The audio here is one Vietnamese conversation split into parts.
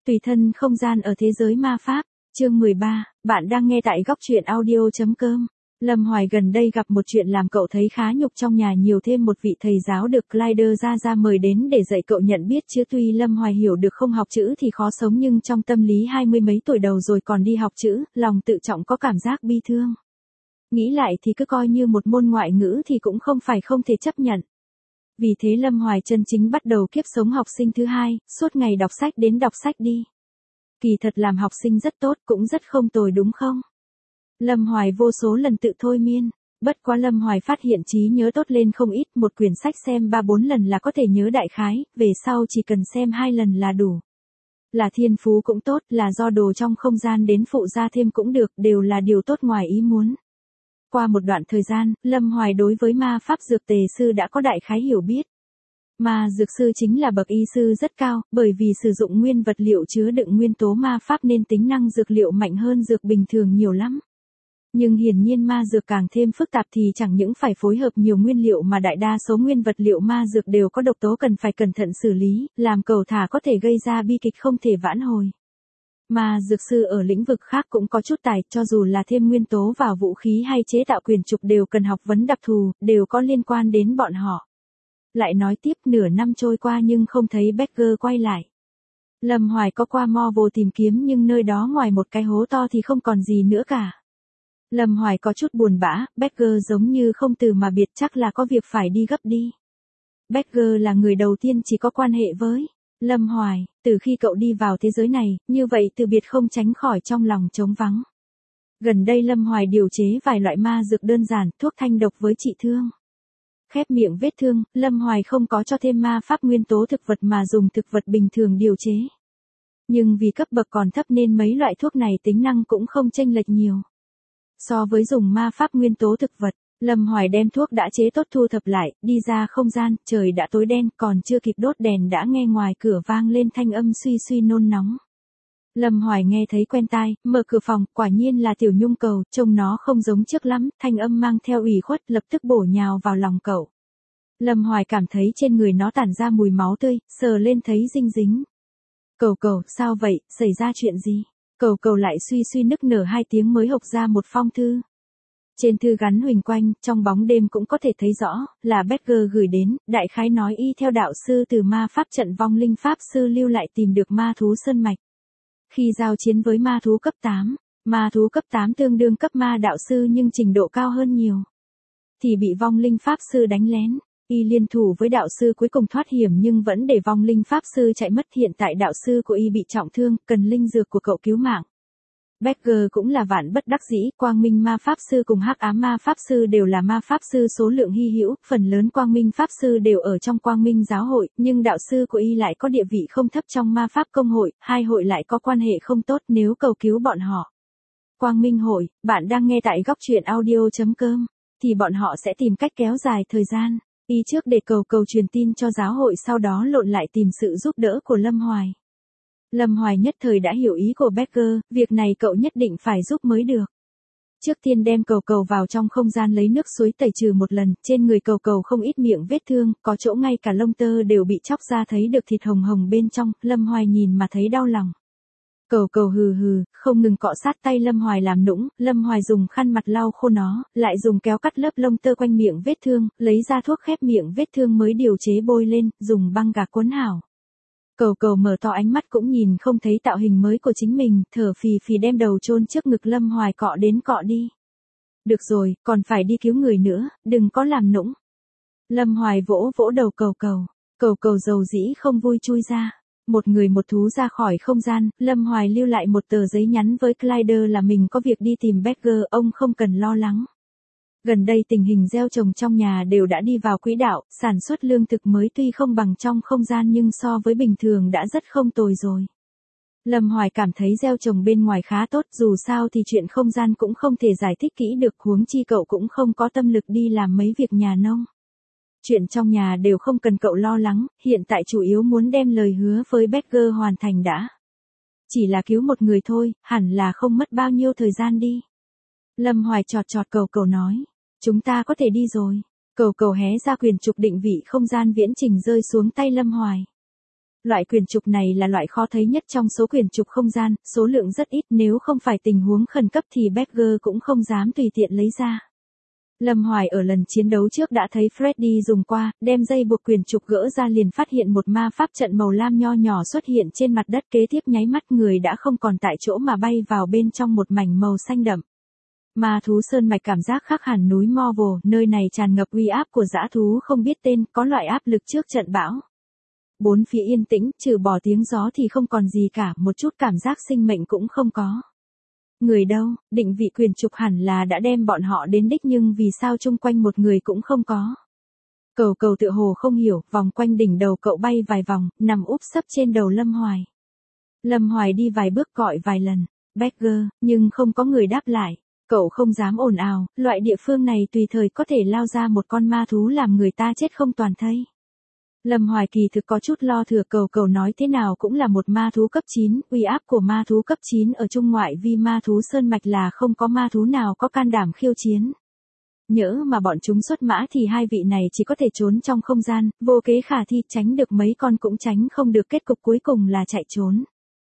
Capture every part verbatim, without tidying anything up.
Tùy thân không gian ở thế giới ma pháp, chương mười ba, bạn đang nghe tại góc truyện audio.com. Lâm Hoài gần đây gặp một chuyện làm cậu thấy khá nhục, trong nhà nhiều thêm một vị thầy giáo được Clyde ra ra mời đến để dạy cậu nhận biết chữ. Tuy Lâm Hoài hiểu được không học chữ thì khó sống, nhưng trong tâm lý hai mươi mấy tuổi đầu rồi còn đi học chữ, lòng tự trọng có cảm giác bi thương. Nghĩ lại thì cứ coi như một môn ngoại ngữ thì cũng không phải không thể chấp nhận. Vì thế Lâm Hoài chân chính bắt đầu kiếp sống học sinh thứ hai, suốt ngày đọc sách đến đọc sách đi. Kỳ thật làm học sinh rất tốt, cũng rất không tồi đúng không? Lâm Hoài vô số lần tự thôi miên, bất quá Lâm Hoài phát hiện trí nhớ tốt lên không ít, một quyển sách xem ba bốn lần là có thể nhớ đại khái, về sau chỉ cần xem hai lần là đủ. Là thiên phú cũng tốt, là do đồ trong không gian đến phụ ra thêm cũng được, đều là điều tốt ngoài ý muốn. Qua một đoạn thời gian, Lâm Hoài đối với ma pháp dược tề sư đã có đại khái hiểu biết. Ma dược sư chính là bậc y sư rất cao, bởi vì sử dụng nguyên vật liệu chứa đựng nguyên tố ma pháp nên tính năng dược liệu mạnh hơn dược bình thường nhiều lắm. Nhưng hiển nhiên ma dược càng thêm phức tạp thì chẳng những phải phối hợp nhiều nguyên liệu mà đại đa số nguyên vật liệu ma dược đều có độc tố cần phải cẩn thận xử lý, làm cầu thả có thể gây ra bi kịch không thể vãn hồi. Ma dược sư ở lĩnh vực khác cũng có chút tài, cho dù là thêm nguyên tố vào vũ khí hay chế tạo quyền trục đều cần học vấn đặc thù, đều có liên quan đến bọn họ. Lại nói tiếp, nửa năm trôi qua nhưng không thấy Becker quay lại. Lâm Hoài có qua Marvel tìm kiếm nhưng nơi đó ngoài một cái hố to thì không còn gì nữa cả. Lâm Hoài có chút buồn bã, Becker giống như không từ mà biệt, chắc là có việc phải đi gấp đi. Becker là người đầu tiên chỉ có quan hệ với Lâm Hoài, từ khi cậu đi vào thế giới này, như vậy từ biệt không tránh khỏi trong lòng trống vắng. Gần đây Lâm Hoài điều chế vài loại ma dược đơn giản, thuốc thanh độc với trị thương. Khép miệng vết thương, Lâm Hoài không có cho thêm ma pháp nguyên tố thực vật mà dùng thực vật bình thường điều chế. Nhưng vì cấp bậc còn thấp nên mấy loại thuốc này tính năng cũng không chênh lệch nhiều. So với dùng ma pháp nguyên tố thực vật, Lâm Hoài đem thuốc đã chế tốt thu thập lại, đi ra không gian, trời đã tối đen, còn chưa kịp đốt đèn đã nghe ngoài cửa vang lên thanh âm suy suy nôn nóng. Lâm Hoài nghe thấy quen tai, mở cửa phòng, quả nhiên là Tiểu Nhung Cầu, trông nó không giống trước lắm, thanh âm mang theo ủy khuất, lập tức bổ nhào vào lòng cậu. Lâm Hoài cảm thấy trên người nó tản ra mùi máu tươi, sờ lên thấy dinh dính. Cầu Cầu, sao vậy, xảy ra chuyện gì? Cầu Cầu lại suy suy nức nở hai tiếng mới hộc ra một phong thư. Trên thư gắn huỳnh quanh, trong bóng đêm cũng có thể thấy rõ, là Becker gửi đến, đại khái nói y theo đạo sư từ ma pháp trận vong linh pháp sư lưu lại tìm được ma thú sơn mạch. Khi giao chiến với ma thú cấp tám, ma thú cấp tám tương đương cấp ma đạo sư nhưng trình độ cao hơn nhiều. Thì bị vong linh pháp sư đánh lén, y liên thủ với đạo sư cuối cùng thoát hiểm nhưng vẫn để vong linh pháp sư chạy mất, hiện tại đạo sư của y bị trọng thương, cần linh dược của cậu cứu mạng. Becker cũng là vạn bất đắc dĩ, quang minh ma pháp sư cùng hắc ám ma pháp sư đều là ma pháp sư số lượng hy hữu, phần lớn quang minh pháp sư đều ở trong quang minh giáo hội, nhưng đạo sư của y lại có địa vị không thấp trong ma pháp công hội, hai hội lại có quan hệ không tốt, nếu cầu cứu bọn họ. Quang minh hội, bạn đang nghe tại góc truyện audio.com, thì bọn họ sẽ tìm cách kéo dài thời gian, y trước để cầu cầu truyền tin cho giáo hội, sau đó lộn lại tìm sự giúp đỡ của Lâm Hoài. Lâm Hoài nhất thời đã hiểu ý của Becker, việc này cậu nhất định phải giúp mới được. Trước tiên đem cầu cầu vào trong không gian lấy nước suối tẩy trừ một lần, trên người cầu cầu không ít miệng vết thương, có chỗ ngay cả lông tơ đều bị chóc ra thấy được thịt hồng hồng bên trong, Lâm Hoài nhìn mà thấy đau lòng. Cầu cầu hừ hừ, không ngừng cọ sát tay Lâm Hoài làm nũng, Lâm Hoài dùng khăn mặt lau khô nó, lại dùng kéo cắt lớp lông tơ quanh miệng vết thương, lấy ra thuốc khép miệng vết thương mới điều chế bôi lên, dùng băng gạc cuốn hảo. Cầu cầu mở to ánh mắt cũng nhìn không thấy tạo hình mới của chính mình, thở phì phì đem đầu chôn trước ngực Lâm Hoài cọ đến cọ đi. Được rồi, còn phải đi cứu người nữa, đừng có làm nũng. Lâm Hoài vỗ vỗ đầu cầu cầu, cầu cầu dầu dĩ không vui chui ra. Một người một thú ra khỏi không gian, Lâm Hoài lưu lại một tờ giấy nhắn với Clyde là mình có việc đi tìm Becker, ông không cần lo lắng. Gần đây tình hình gieo trồng trong nhà đều đã đi vào quỹ đạo, sản xuất lương thực mới tuy không bằng trong không gian nhưng so với bình thường đã rất không tồi rồi. Lâm Hoài cảm thấy gieo trồng bên ngoài khá tốt, dù sao thì chuyện không gian cũng không thể giải thích kỹ được, huống chi cậu cũng không có tâm lực đi làm mấy việc nhà nông. Chuyện trong nhà đều không cần cậu lo lắng, hiện tại chủ yếu muốn đem lời hứa với Becker hoàn thành đã. Chỉ là cứu một người thôi, hẳn là không mất bao nhiêu thời gian đi. Lâm Hoài chọt chọt cầu cầu nói. Chúng ta có thể đi rồi. Cầu cầu hé ra quyền trục định vị không gian viễn trình rơi xuống tay Lâm Hoài. Loại quyền trục này là loại khó thấy nhất trong số quyền trục không gian, số lượng rất ít, nếu không phải tình huống khẩn cấp thì Berger cũng không dám tùy tiện lấy ra. Lâm Hoài ở lần chiến đấu trước đã thấy Freddy dùng qua, đem dây buộc quyền trục gỡ ra liền phát hiện một ma pháp trận màu lam nho nhỏ xuất hiện trên mặt đất, kế tiếp nháy mắt người đã không còn tại chỗ mà bay vào bên trong một mảnh màu xanh đậm. Ma thú sơn mạch cảm giác khác hẳn núi Marvel, nơi này tràn ngập uy áp của dã thú không biết tên, có loại áp lực trước trận bão. Bốn phía yên tĩnh, trừ bỏ tiếng gió thì không còn gì cả, một chút cảm giác sinh mệnh cũng không có. Người đâu, định vị quyền trục hẳn là đã đem bọn họ đến đích nhưng vì sao chung quanh một người cũng không có. Cầu cầu tựa hồ không hiểu, vòng quanh đỉnh đầu cậu bay vài vòng, nằm úp sấp trên đầu Lâm Hoài. Lâm Hoài đi vài bước gọi vài lần, Berger, nhưng không có người đáp lại. Cậu không dám ồn ào, loại địa phương này tùy thời có thể lao ra một con ma thú làm người ta chết không toàn thây. Lâm Hoài kỳ thực có chút lo thừa, cầu cầu nói thế nào cũng là một ma thú cấp chín, uy áp của ma thú cấp chín ở trung ngoại vi ma thú sơn mạch là không có ma thú nào có can đảm khiêu chiến. Nhỡ mà bọn chúng xuất mã thì hai vị này chỉ có thể trốn trong không gian, vô kế khả thi, tránh được mấy con cũng tránh không được, kết cục cuối cùng là chạy trốn.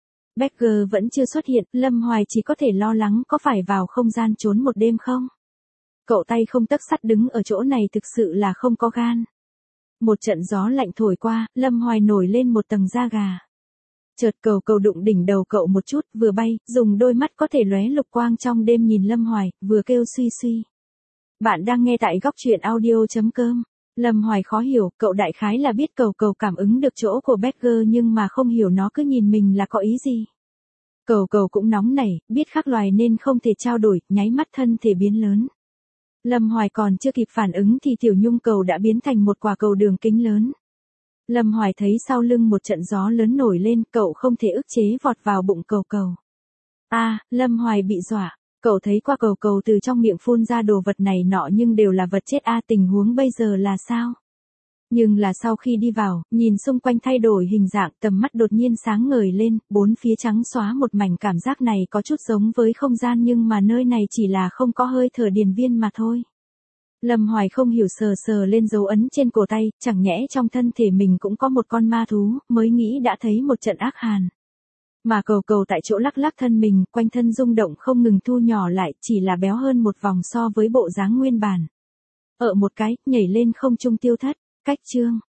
Berger vẫn chưa xuất hiện, Lâm Hoài chỉ có thể lo lắng có phải vào không gian trốn một đêm không. Cậu tay không tấc sắt đứng ở chỗ này thực sự là không có gan. Một trận gió lạnh thổi qua, Lâm Hoài nổi lên một tầng da gà. Chợt cầu cầu đụng đỉnh đầu cậu một chút, vừa bay, dùng đôi mắt có thể lóe lục quang trong đêm nhìn Lâm Hoài, vừa kêu suy suy. Bạn đang nghe tại góc truyện audio chấm com. Lâm Hoài khó hiểu, cậu đại khái là biết cầu cầu cảm ứng được chỗ của Berger nhưng mà không hiểu nó cứ nhìn mình là có ý gì. Cầu cầu cũng nóng nảy, biết khác loài nên không thể trao đổi, nháy mắt thân thể biến lớn. Lâm Hoài còn chưa kịp phản ứng thì tiểu nhung cầu đã biến thành một quả cầu đường kính lớn. Lâm Hoài thấy sau lưng một trận gió lớn nổi lên, cậu không thể ức chế vọt vào bụng cầu cầu. A, à, Lâm Hoài bị dọa. Cậu thấy qua cầu cầu từ trong miệng phun ra đồ vật này nọ nhưng đều là vật chết. A à, tình huống bây giờ là sao? Nhưng là sau khi đi vào, nhìn xung quanh thay đổi hình dạng, tầm mắt đột nhiên sáng ngời lên, bốn phía trắng xóa một mảnh, cảm giác này có chút giống với không gian nhưng mà nơi này chỉ là không có hơi thở điền viên mà thôi. Lâm Hoài không hiểu sờ sờ lên dấu ấn trên cổ tay, chẳng nhẽ trong thân thể mình cũng có một con ma thú, mới nghĩ đã thấy một trận ác hàn. Mà cầu cầu tại chỗ lắc lắc thân mình, quanh thân rung động không ngừng thu nhỏ lại, chỉ là béo hơn một vòng so với bộ dáng nguyên bản. Ở một cái, nhảy lên không trung tiêu thất, cách chương.